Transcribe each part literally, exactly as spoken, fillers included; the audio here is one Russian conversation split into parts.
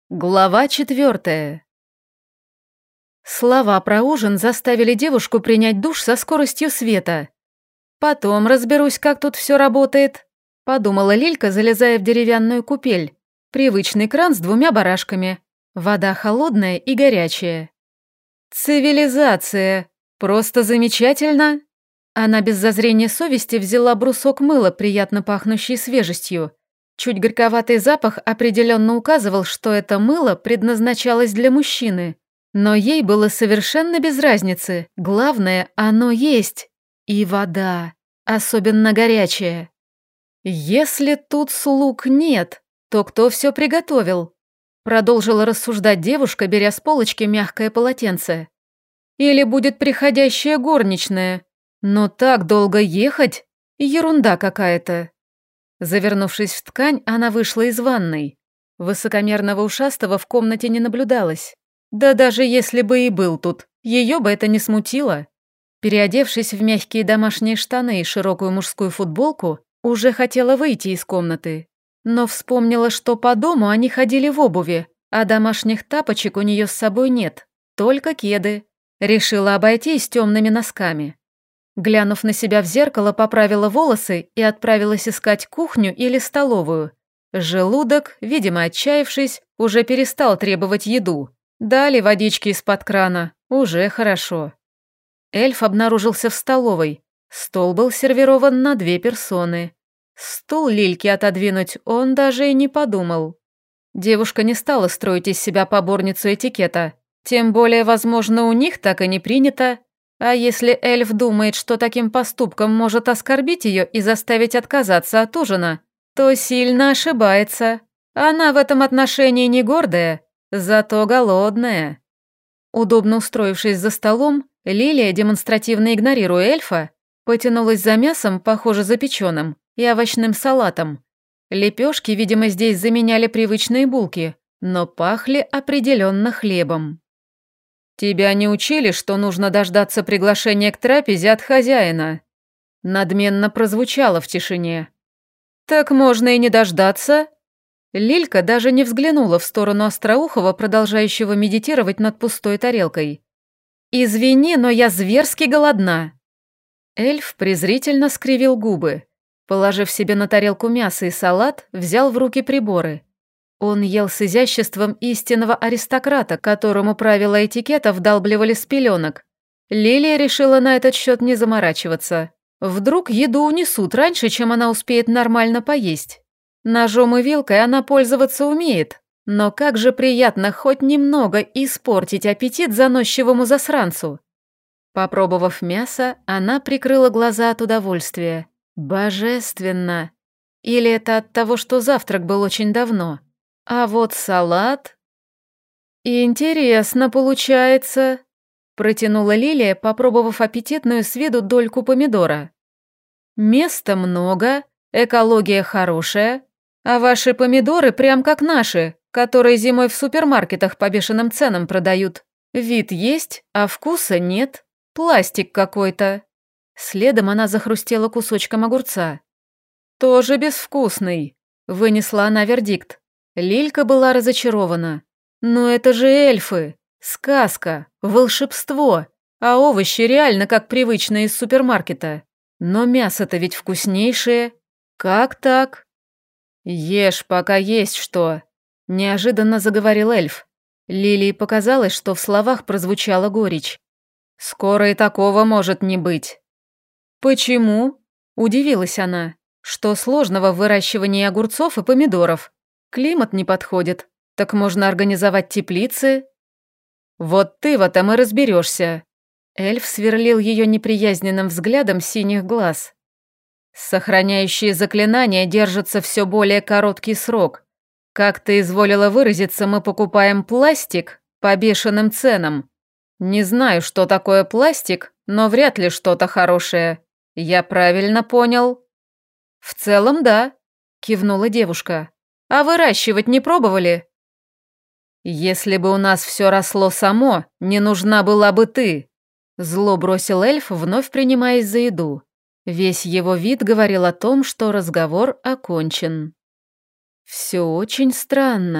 Глава четвертая. Слова про ужин заставили девушку принять душ со скоростью света. «Потом разберусь, как тут все работает», — подумала Лилька, залезая в деревянную купель. Привычный кран с двумя барашками. Вода холодная и горячая. «Цивилизация! Просто замечательно!» Она без зазрения совести взяла брусок мыла, приятно пахнущий свежестью. Чуть горьковатый запах определенно указывал, что это мыло предназначалось для мужчины. Но ей было совершенно без разницы. Главное, оно есть. И вода. Особенно горячая. Если тут слуг нет, то кто все приготовил? Продолжила рассуждать девушка, беря с полочки мягкое полотенце. Или будет приходящая горничная. Но так долго ехать? Ерунда какая-то. Завернувшись в ткань, она вышла из ванной. Высокомерного ушастого в комнате не наблюдалось. Да даже если бы и был тут, ее бы это не смутило. Переодевшись в мягкие домашние штаны и широкую мужскую футболку, уже хотела выйти из комнаты. Но вспомнила, что по дому они ходили в обуви, а домашних тапочек у нее с собой нет, только кеды. Решила обойтись темными носками. Глянув на себя в зеркало, поправила волосы и отправилась искать кухню или столовую. Желудок, видимо отчаявшись, уже перестал требовать еду. Дали водички из-под крана, уже хорошо. Эльф обнаружился в столовой. Стол был сервирован на две персоны. Стул Лильке отодвинуть он даже и не подумал. Девушка не стала строить из себя поборницу этикета. Тем более, возможно, у них так и не принято. А если эльф думает, что таким поступком может оскорбить ее и заставить отказаться от ужина, то сильно ошибается. Она в этом отношении не гордая, зато голодная. Удобно устроившись за столом, Лилия, демонстративно игнорируя эльфа, потянулась за мясом, похоже, запеченным, и овощным салатом. Лепешки, видимо, здесь заменяли привычные булки, но пахли определенно хлебом. «Тебя не учили, что нужно дождаться приглашения к трапезе от хозяина?» Надменно прозвучало в тишине. «Так можно и не дождаться?» Лилька даже не взглянула в сторону Остроухова, продолжающего медитировать над пустой тарелкой. «Извини, но я зверски голодна». Эльф презрительно скривил губы. Положив себе на тарелку мясо и салат, взял в руки приборы. Он ел с изяществом истинного аристократа, которому правила этикета вдалбливали с пеленок. Лилия решила на этот счет не заморачиваться. Вдруг еду унесут раньше, чем она успеет нормально поесть. Ножом и вилкой она пользоваться умеет, но как же приятно хоть немного испортить аппетит заносчивому засранцу. Попробовав мясо, она прикрыла глаза от удовольствия. Божественно! Или это от того, что завтрак был очень давно? А вот салат... «Интересно получается», — протянула Лилия, попробовав аппетитную с виду дольку помидора. «Места много, экология хорошая, а ваши помидоры прям как наши, которые зимой в супермаркетах по бешеным ценам продают. Вид есть, а вкуса нет, пластик какой-то». Следом она захрустела кусочком огурца. «Тоже безвкусный», — вынесла она вердикт. Лилька была разочарована. «Но это же эльфы! Сказка! Волшебство! А овощи реально как привычные из супермаркета. Но мясо-то ведь вкуснейшее. Как так?» «Ешь, пока есть что», — неожиданно заговорил эльф. Лилии показалось, что в словах прозвучала горечь. «Скоро и такого может не быть». «Почему?» — удивилась она. «Что сложного в выращивании огурцов и помидоров? Климат не подходит, так можно организовать теплицы». «Вот ты в этом и разберешься». Эльф сверлил ее неприязненным взглядом синих глаз. «Сохраняющие заклинания держатся все более короткий срок. Как ты изволила выразиться, мы покупаем пластик по бешеным ценам. Не знаю, что такое пластик, но вряд ли что-то хорошее. Я правильно понял?» «В целом, да», — кивнула девушка. «А выращивать не пробовали?» «Если бы у нас все росло само, не нужна была бы ты», — зло бросил эльф, вновь принимаясь за еду. Весь его вид говорил о том, что разговор окончен. «Все очень странно»,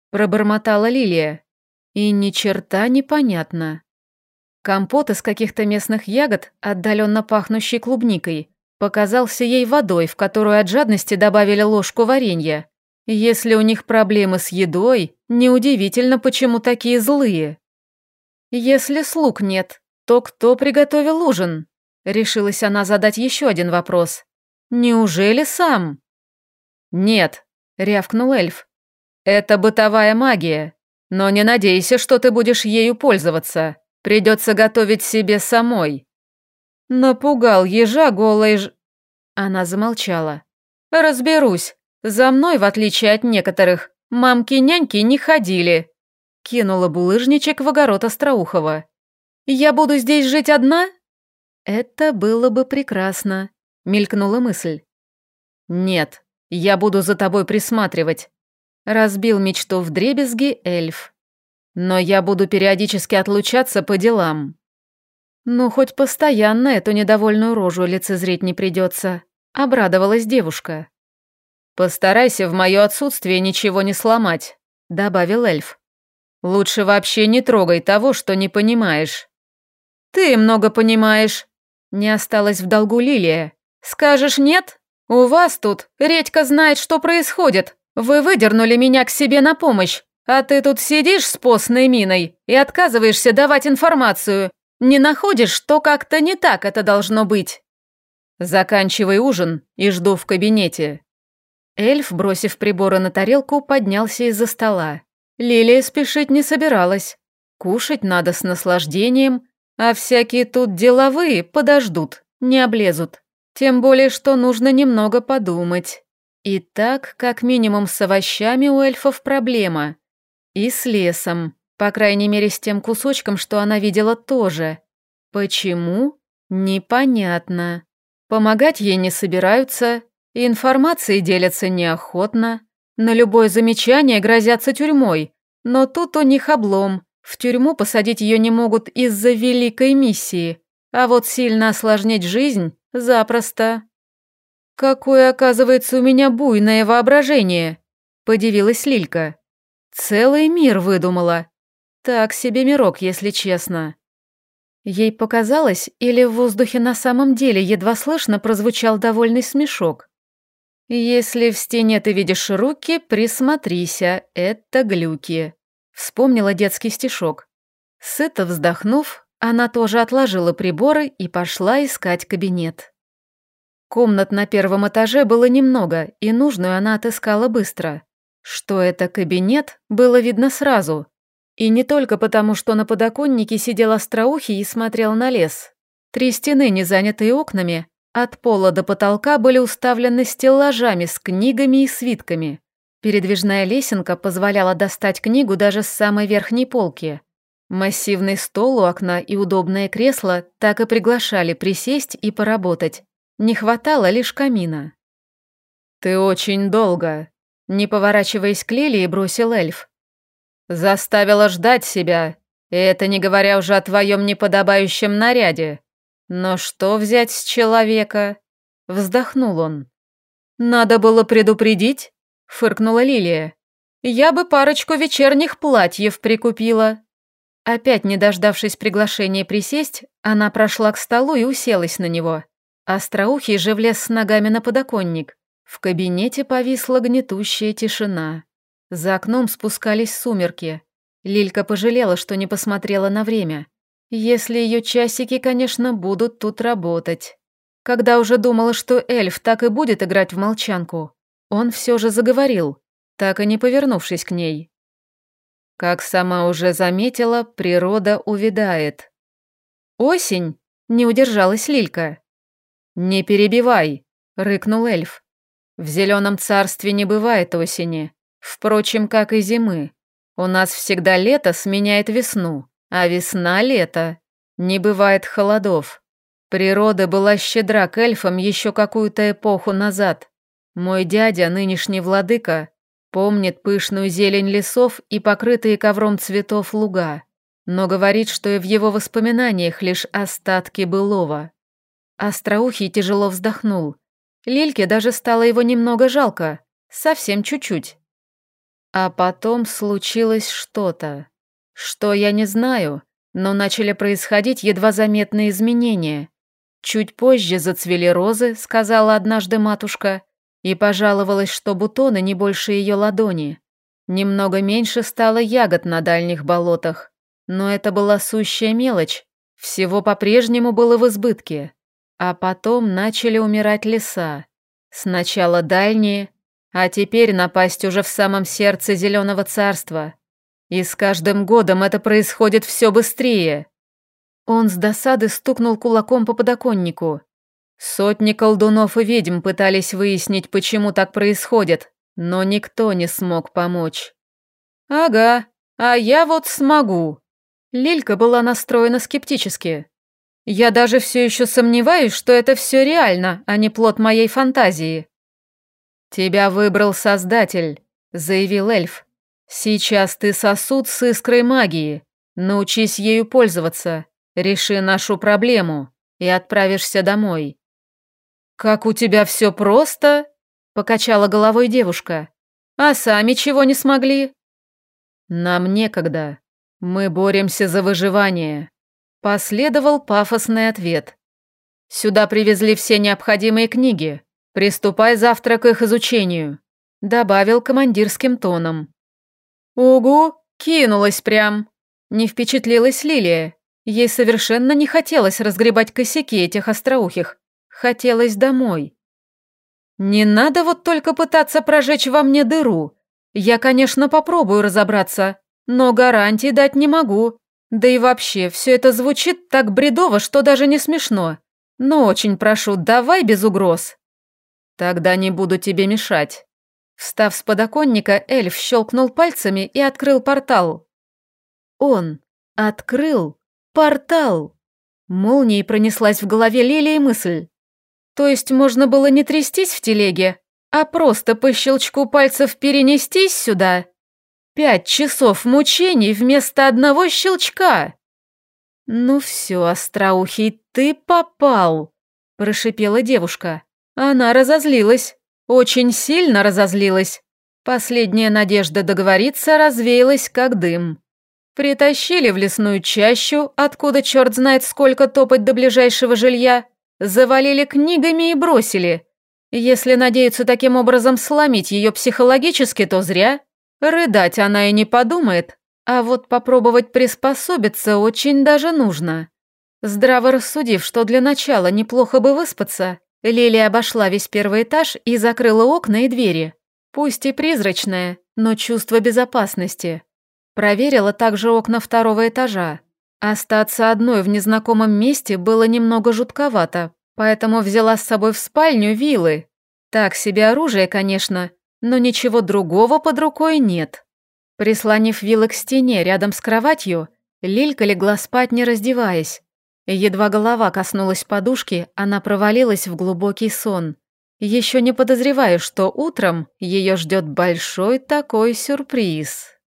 Пробормотала Лилия. И ни черта непонятно. Компот из каких-то местных ягод, отдаленно пахнущий клубникой, показался ей водой, в которую от жадности добавили ложку варенья. Если у них проблемы с едой, неудивительно, почему такие злые. Если слуг нет, то кто приготовил ужин? Решилась она задать еще один вопрос. Неужели сам? Нет, рявкнул эльф. Это бытовая магия. Но не надейся, что ты будешь ею пользоваться. Придется готовить себе самой. Напугал ежа голой ж... Она замолчала. Разберусь. За мной, в отличие от некоторых, мамки-няньки не ходили. Кинула булыжничек в огород Остроухова. Я буду здесь жить одна? Это было бы прекрасно, мелькнула мысль. Нет, я буду за тобой присматривать. Разбил мечту вдребезги эльф. Но я буду периодически отлучаться по делам. Ну, хоть постоянно эту недовольную рожу лицезреть не придется, обрадовалась девушка. Постарайся в мое отсутствие ничего не сломать, добавил эльф. Лучше вообще не трогай того, что не понимаешь. Ты много понимаешь. Не осталась в долгу Лилия. Скажешь нет? У вас тут редька знает, что происходит. Вы выдернули меня к себе на помощь, а ты тут сидишь с постной миной и отказываешься давать информацию. Не находишь, что как-то не так это должно быть? Заканчивай ужин и жду в кабинете. Эльф, бросив приборы на тарелку, поднялся из-за стола. Лилия спешить не собиралась. Кушать надо с наслаждением, а всякие тут деловые подождут, не облезут. Тем более, что нужно немного подумать. И так, как минимум с овощами у эльфов проблема. И с лесом, по крайней мере с тем кусочком, что она видела тоже. Почему? Непонятно. Помогать ей не собираются, информацией делятся неохотно. На любое замечание грозятся тюрьмой, но тут у них облом. В тюрьму посадить ее не могут из-за великой миссии, а вот сильно осложнить жизнь запросто. «Какое, оказывается, у меня буйное воображение!» – подивилась Лилька. «Целый мир выдумала. Так себе мирок, если честно». Ей показалось, или в воздухе на самом деле едва слышно прозвучал довольный смешок. «Если в стене ты видишь руки, присмотрися, это глюки», — вспомнила детский стишок. Сыто вздохнув, она тоже отложила приборы и пошла искать кабинет. Комнат на первом этаже было немного, и нужную она отыскала быстро. Что это кабинет, было видно сразу. И не только потому, что на подоконнике сидел Остроухий и смотрел на лес. Три стены, не занятые окнами, от пола до потолка были уставлены стеллажами с книгами и свитками. Передвижная лесенка позволяла достать книгу даже с самой верхней полки. Массивный стол у окна и удобное кресло так и приглашали присесть и поработать. Не хватало лишь камина. «Ты очень долго», — не поворачиваясь к Лилии, бросил эльф. «Заставила ждать себя, и это не говоря уже о твоем неподобающем наряде. Но что взять с человека?» Вздохнул он. «Надо было предупредить», — фыркнула Лилия. «Я бы парочку вечерних платьев прикупила». Опять не дождавшись приглашения присесть, она прошла к столу и уселась на него. Остроухий же влез с ногами на подоконник. В кабинете повисла гнетущая тишина. За окном спускались сумерки. Лилька пожалела, что не посмотрела на время. Если ее часики, конечно, будут тут работать. Когда уже думала, что эльф так и будет играть в молчанку, он все же заговорил, так и не повернувшись к ней. Как сама уже заметила, природа увядает. «Осень!» — не удержалась Лилька. «Не перебивай!» — рыкнул эльф. «В зеленом царстве не бывает осени, впрочем, как и зимы. У нас всегда лето сменяет весну, а весна — лето. Не бывает холодов. Природа была щедра к эльфам еще какую-то эпоху назад. Мой дядя, нынешний владыка, помнит пышную зелень лесов и покрытые ковром цветов луга, но говорит, что и в его воспоминаниях лишь остатки былого». Остроухий тяжело вздохнул. Лильке даже стало его немного жалко, совсем чуть-чуть. А потом случилось что-то, что я не знаю, но начали происходить едва заметные изменения. Чуть позже зацвели розы, сказала однажды матушка, и пожаловалась, что бутоны не больше ее ладони. Немного меньше стало ягод на дальних болотах, но это была сущая мелочь, всего по-прежнему было в избытке. А потом начали умирать леса. Сначала дальние, а теперь напасть уже в самом сердце Зеленого Царства. И с каждым годом это происходит все быстрее. Он с досады стукнул кулаком по подоконнику. Сотни колдунов и ведьм пытались выяснить, почему так происходит, но никто не смог помочь. «Ага, а я вот смогу». Лилька была настроена скептически. «Я даже все еще сомневаюсь, что это все реально, а не плод моей фантазии». «Тебя выбрал Создатель», — заявил эльф. «Сейчас ты сосуд с искрой магии. Научись ею пользоваться, реши нашу проблему и отправишься домой». «Как у тебя все просто?» — покачала головой девушка. «А сами чего не смогли?» «Нам некогда. Мы боремся за выживание», — последовал пафосный ответ. «Сюда привезли все необходимые книги. Приступай завтра к их изучению», — добавил командирским тоном. «Угу, кинулась прям». Не впечатлилась Лилия. Ей совершенно не хотелось разгребать косяки этих остроухих. Хотелось домой. «Не надо вот только пытаться прожечь во мне дыру. Я, конечно, попробую разобраться, но гарантий дать не могу. Да и вообще, все это звучит так бредово, что даже не смешно. Но очень прошу, давай без угроз». «Тогда не буду тебе мешать». Встав с подоконника, эльф щелкнул пальцами и открыл портал. Он открыл портал. Молнией пронеслась в голове Лилии мысль. То есть можно было не трястись в телеге, а просто по щелчку пальцев перенестись сюда? Пять часов мучений вместо одного щелчка. «Ну все, остроухий, ты попал», – прошипела девушка. Она разозлилась, очень сильно разозлилась. Последняя надежда договориться развеялась как дым. Притащили в лесную чащу, откуда черт знает сколько топать до ближайшего жилья. Завалили книгами и бросили. Если надеются таким образом сломить ее психологически, то зря. Рыдать она и не подумает, а вот попробовать приспособиться очень даже нужно. Здраво рассудив, что для начала неплохо бы выспаться, Лилия обошла весь первый этаж и закрыла окна и двери. Пусть и призрачное, но чувство безопасности. Проверила также окна второго этажа. Остаться одной в незнакомом месте было немного жутковато, поэтому взяла с собой в спальню вилы. Так себе оружие, конечно, но ничего другого под рукой нет. Прислонив вилы к стене рядом с кроватью, Лилька легла спать, не раздеваясь. Едва голова коснулась подушки, она провалилась в глубокий сон, еще не подозревая, что утром ее ждет большой такой сюрприз.